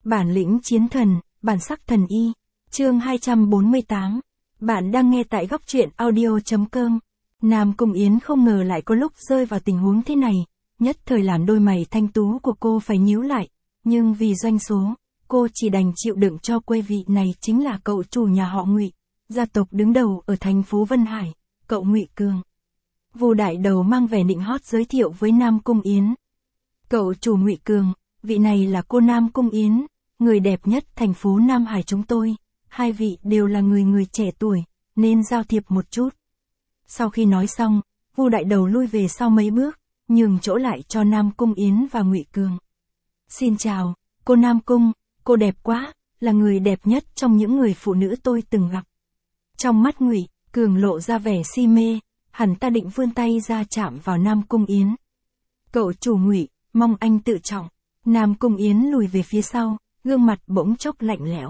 Bản lĩnh chiến thần, bản sắc thần y. Chương 248. Bạn đang nghe tại góc truyện audio.com. Nam Cung Yến không ngờ lại có lúc rơi vào tình huống thế này, nhất thời làm đôi mày thanh tú của cô phải nhíu lại, nhưng vì doanh số, cô chỉ đành chịu đựng cho quê vị này chính là cậu chủ nhà họ Ngụy, gia tộc đứng đầu ở thành phố Vân Hải, cậu Ngụy Cường. Vu Đại Đầu mang vẻ nịnh hót giới thiệu với Nam Cung Yến. Cậu chủ Ngụy Cường, vị này là cô Nam Cung Yến, người đẹp nhất thành phố Nam Hải chúng tôi, hai vị đều là người trẻ tuổi, nên giao thiệp một chút. Sau khi nói xong, Vu Đại Đầu lui về sau mấy bước, nhường chỗ lại cho Nam Cung Yến và Ngụy Cường. Xin chào, cô Nam Cung, cô đẹp quá, là người đẹp nhất trong những người phụ nữ tôi từng gặp. Trong mắt Ngụy Cường lộ ra vẻ si mê, hẳn ta định vươn tay ra chạm vào Nam Cung Yến. Cậu chủ Ngụy, mong anh tự trọng. Nam Cung Yến lùi về phía sau, gương mặt bỗng chốc lạnh lẽo.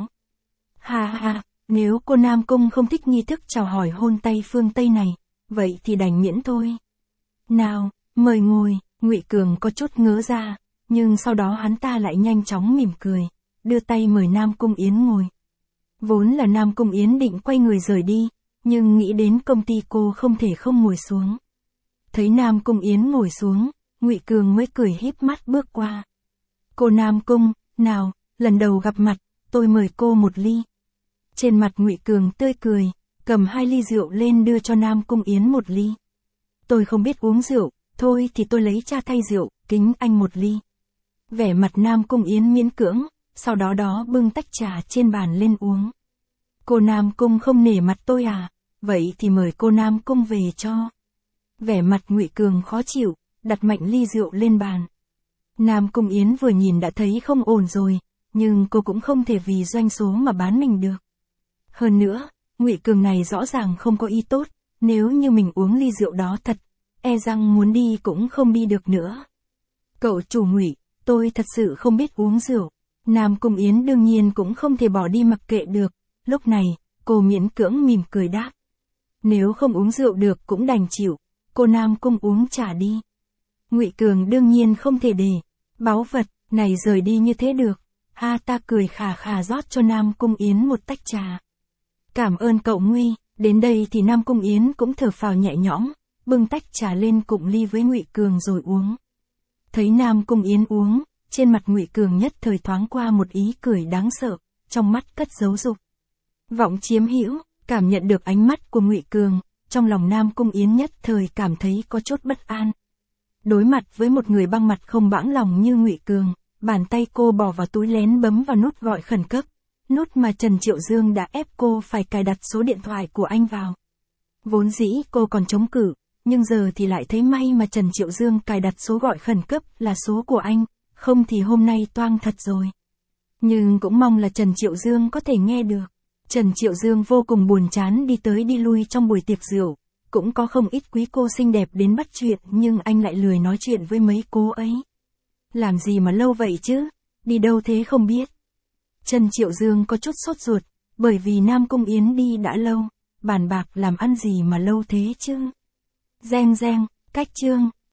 Ha ha, nếu cô Nam Cung không thích nghi thức chào hỏi hôn tay phương Tây này, vậy thì đành miễn thôi. Nào, mời ngồi. Ngụy Cường có chút ngớ ra, nhưng sau đó hắn ta lại nhanh chóng mỉm cười, đưa tay mời Nam Cung Yến ngồi. Vốn là Nam Cung Yến định quay người rời đi, nhưng nghĩ đến công ty cô không thể không ngồi xuống. Thấy Nam Cung Yến ngồi xuống, Ngụy Cường mới cười híp mắt bước qua. Cô Nam Cung, nào, lần đầu gặp mặt, tôi mời cô một ly. Trên mặt Ngụy Cường tươi cười, cầm 2 ly rượu lên đưa cho Nam Cung Yến một ly. Tôi không biết uống rượu, thôi thì tôi lấy trà thay rượu, kính anh một ly. Vẻ mặt Nam Cung Yến miễn cưỡng, sau đó bưng tách trà trên bàn lên uống. Cô Nam Cung không nể mặt tôi à, vậy thì mời cô Nam Cung về cho. Vẻ mặt Ngụy Cường khó chịu, đặt mạnh ly rượu lên bàn. Nam Cung Yến vừa nhìn đã thấy không ổn rồi, nhưng cô cũng không thể vì doanh số mà bán mình được. Hơn nữa, Ngụy Cường này rõ ràng không có ý tốt, nếu như mình uống ly rượu đó thật, e rằng muốn đi cũng không đi được nữa. Cậu chủ Ngụy, tôi thật sự không biết uống rượu. Nam Cung Yến đương nhiên cũng không thể bỏ đi mặc kệ được, lúc này, cô miễn cưỡng mỉm cười đáp. Nếu không uống rượu được cũng đành chịu, cô Nam Cung uống trà đi. Ngụy Cường đương nhiên không thể để báu vật này rời đi như thế được. Ha, ta cười khà khà rót cho Nam Cung Yến một tách trà. Cảm ơn cậu Nguy. Đến đây thì Nam Cung Yến cũng thở phào nhẹ nhõm, bưng tách trà lên cụng ly với Ngụy Cường rồi uống. Thấy Nam Cung Yến uống, trên mặt Ngụy Cường nhất thời thoáng qua một ý cười đáng sợ, trong mắt cất giấu dục vọng chiếm hữu. Cảm nhận được ánh mắt của Ngụy Cường, trong lòng Nam Cung Yến nhất thời cảm thấy có chút bất an. Đối mặt với một người băng mặt không bãng lòng như Ngụy Cường, bàn tay cô bỏ vào túi lén bấm vào nút gọi khẩn cấp, nút mà Trần Triệu Dương đã ép cô phải cài đặt số điện thoại của anh vào. Vốn dĩ cô còn chống cự, nhưng giờ thì lại thấy may mà Trần Triệu Dương cài đặt số gọi khẩn cấp là số của anh, không thì hôm nay toang thật rồi. Nhưng cũng mong là Trần Triệu Dương có thể nghe được. Trần Triệu Dương vô cùng buồn chán đi tới đi lui trong buổi tiệc rượu, cũng có không ít quý cô xinh đẹp đến bắt chuyện nhưng anh lại lười nói chuyện với mấy cô ấy. Làm gì mà lâu vậy chứ, đi đâu thế không biết. Trần Triệu Dương có chút sốt ruột, bởi vì Nam Cung Yến đi đã lâu, bàn bạc làm ăn gì mà lâu thế chứ. Reng reng, cách chương.